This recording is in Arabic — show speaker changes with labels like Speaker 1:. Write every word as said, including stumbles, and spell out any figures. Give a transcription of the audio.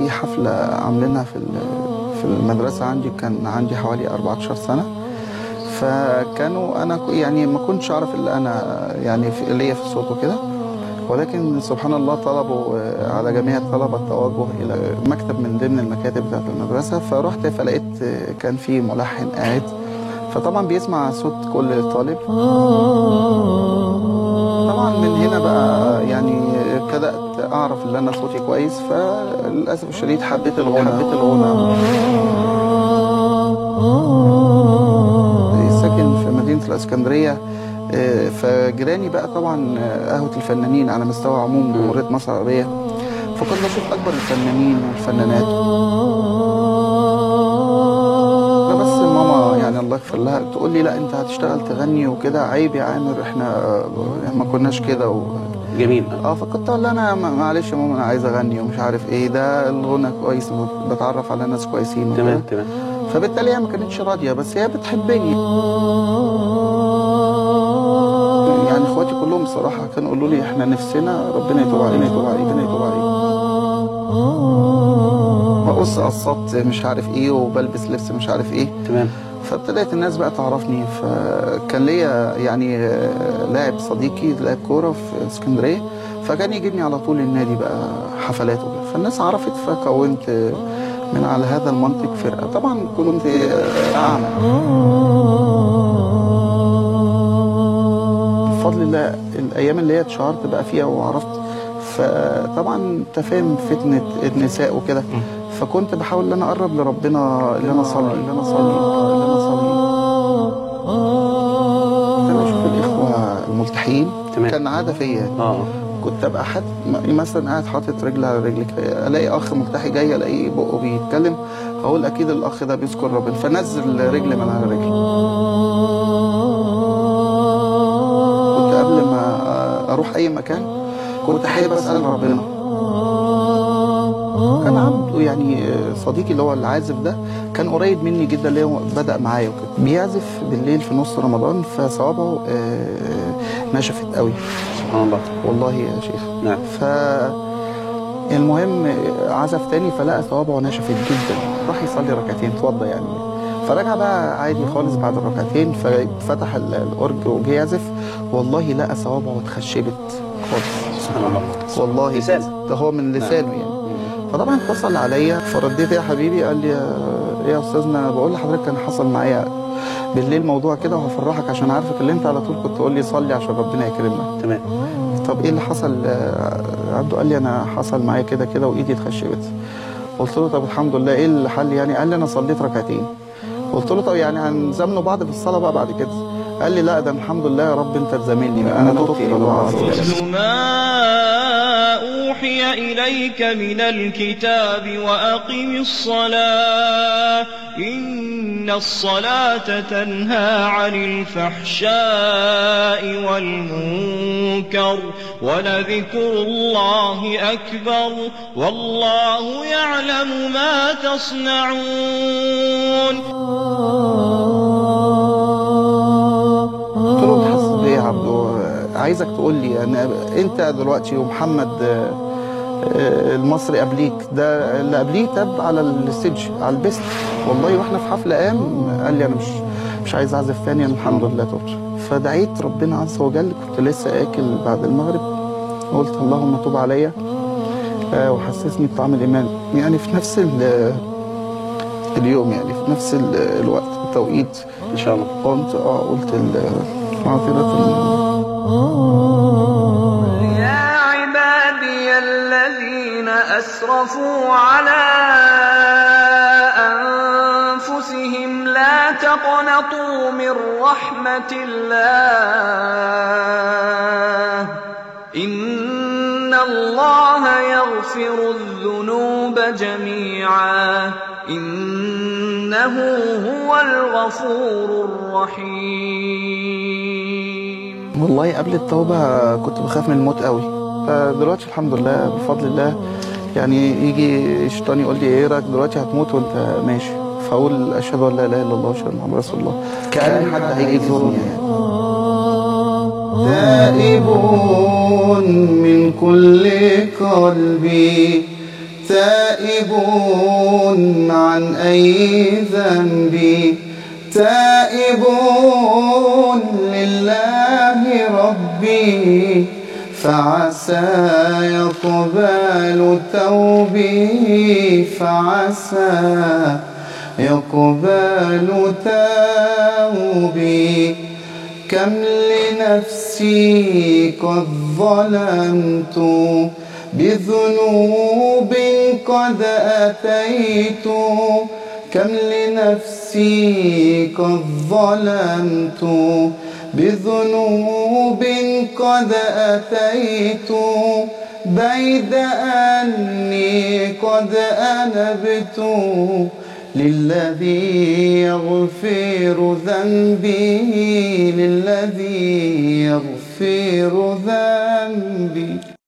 Speaker 1: في حفلة عاملينها في في المدرسة عندي، كان عندي حوالي أربعتاشر سنة. فكانوا أنا يعني ما كنتش أعرف إلا أنا يعني في ليا في الصوت وكده، ولكن سبحان الله طلبوا على جميع الطلبة التوجه إلى مكتب من ضمن المكاتب بتاعت المدرسة. فرحت فلقيت كان في ملحن قاعد، فطبعا بيسمع صوت كل طالب. طبعا من هنا بقى يعني بدأت أعرف إن أنا صوتي كويس، فللأسف الشديد حبيت الغنى. حبيت الغنى. ساكن في مدينة الإسكندرية، فجيراني بقى طبعا قهوة الفنانين على مستوى عموم جمهورية مصر العربية، فكنت بشوف أكبر الفنانين والفنانات. بس ماما يعني الله يغفر لها تقول لي لا أنت هتشتغل تغني وكده، عيب يا عامر، إحنا ما كناش كده و...
Speaker 2: جميل.
Speaker 1: اه فكنت اقول لها انا معلش يا ماما انا عايز اغني ومش عارف ايه، ده الغنى كويس بتعرف على ناس كويسين.
Speaker 2: تمام تمام.
Speaker 1: فبالتالي هي ما كانتش راضيه، بس هي بتحبني. يعني اخواتي كلهم بصراحه كانوا يقولوا لي احنا نفسنا ربنا يتوب علينا يتوب علينا ربنا يتوب علينا. بقص قصات مش عارف ايه وبلبس لبس مش عارف ايه.
Speaker 2: تمام.
Speaker 1: فابتدت الناس بقى تعرفني. فكان ليا يعني لاعب صديقي لاعب كوره في اسكندريه، فكان يجيبني على طول النادي بقى حفلات وكده، فالناس عرفت، فكونت من على هذا المنطق فرقه. طبعا كنت اعمى بفضل الله. الايام اللي هي اتشهرت بقى فيها وعرفت، فطبعا انت فاهم فتنه النساء وكده، فكنت بحاول ان انا اقرب لربنا، ان انا اصلي ان انا اصلي ان انا اصلي. كنت بشوف الاخوه الملتحين.
Speaker 2: تمام.
Speaker 1: كان عاده فيا.
Speaker 2: اه
Speaker 1: كنت ابقى حد مثلا قاعد حاطط رجل على رجل، الاقي اخ ملتحي جاي، الاقي بقه بيتكلم، هقول اكيد الاخ ده بيذكر ربنا، فنزل رجل من على رجل. كنت قبل ما اروح اي مكان كنت حابب اسال ربنا. كان عبده يعني صديقي اللي هو العازف ده كان قريب مني جدا، اللي هو بدا معايا وكده، بيعزف بالليل في نص رمضان، فصوابعه نشفت قوي.
Speaker 2: سبحان الله.
Speaker 1: والله يا شيخ.
Speaker 2: نعم.
Speaker 1: فالمهم عزف تاني فلقى صوابعه نشفت جدا، راح يصلي ركعتين، اتوضى يعني، فرجع بقى عادي خالص بعد الركعتين، ففتح الأورج وجه يعزف، والله لقى صوابعه اتخشبت خالص.
Speaker 2: سبحان الله.
Speaker 1: والله
Speaker 2: لسان.
Speaker 1: ده هو من لسانه يعني. فطبعا اتصل عليا، فرديت يا حبيبي، قال لي يا استاذنا بقول لحضرتك كان حصل معايا بالليل موضوع كده وهفرحك عشان عارفك اللي انت على طول كنت تقول لي صلي عشان ربنا يكرمنا.
Speaker 2: تمام.
Speaker 1: طب ايه اللي حصل؟ عبده قال لي انا حصل معايا كده كده وايدي اتخشبت. قلت له طب الحمد لله، ايه الحل يعني؟ قال لي انا صليت ركعتين. قلت له طب يعني هنزامنوا بعض في الصلاه بقى بعد كده؟ قال لي لا ده الحمد لله يا رب انت تزاملني، انا تبت الى الله عز وجل.
Speaker 3: ما أوحي إليك من الكتاب وأقم الصلاة إن الصلاة تنهى عن الفحشاء والمنكر ولذكر الله أكبر والله يعلم ما تصنعون.
Speaker 1: قلت له حاسس بيه يا عبدو؟ عايزك تقول لي انا انت دلوقتي ومحمد المصري قبليك، ده اللي قبليه تاب على الستيج على البيست، والله واحنا في حفله قام قال لي انا مش مش عايز اعزف ثاني، انا الحمد لله تبت. فدعيت ربنا عز وجل، كنت لسه اكل بعد المغرب، قلت اللهم تب عليا وحسسني بطعم الايمان. يعني في نفس اليوم يعني في نفس الوقت التوقيت
Speaker 2: ان شاء الله
Speaker 1: قمت اه قلت معذرة.
Speaker 4: يا عبادي الذين أسرفوا على أنفسهم لا تقنطوا من رحمة الله إن الله يغفر الذنوب جميعا إنه هو الغفور الرحيم.
Speaker 1: والله قبل التوبة كنت بخاف من الموت قوي، فدلوقتي الحمد لله بفضل الله يعني يجي الشيطان يقول لي ايه رايك دلوقتي هتموت وانت ماشي، فاقول اشهد ان لا اله الا الله واشهد ان محمد رسول الله، كأن حد هيجي يزورني يعني. تائبون من كل قلبي تائبون عن أي ذنب، تائبون لله ربي، فعسى يقبل توبي، فعسى يقبل توبي. كم لنفسي قد ظلمت بذنوب قد أتيت، كم لنفسي قد ظلمت بذنوب قد أتيت، بيد أني قد أنبت للذي يغفر ذنبي، للذي يغفر ذنبي.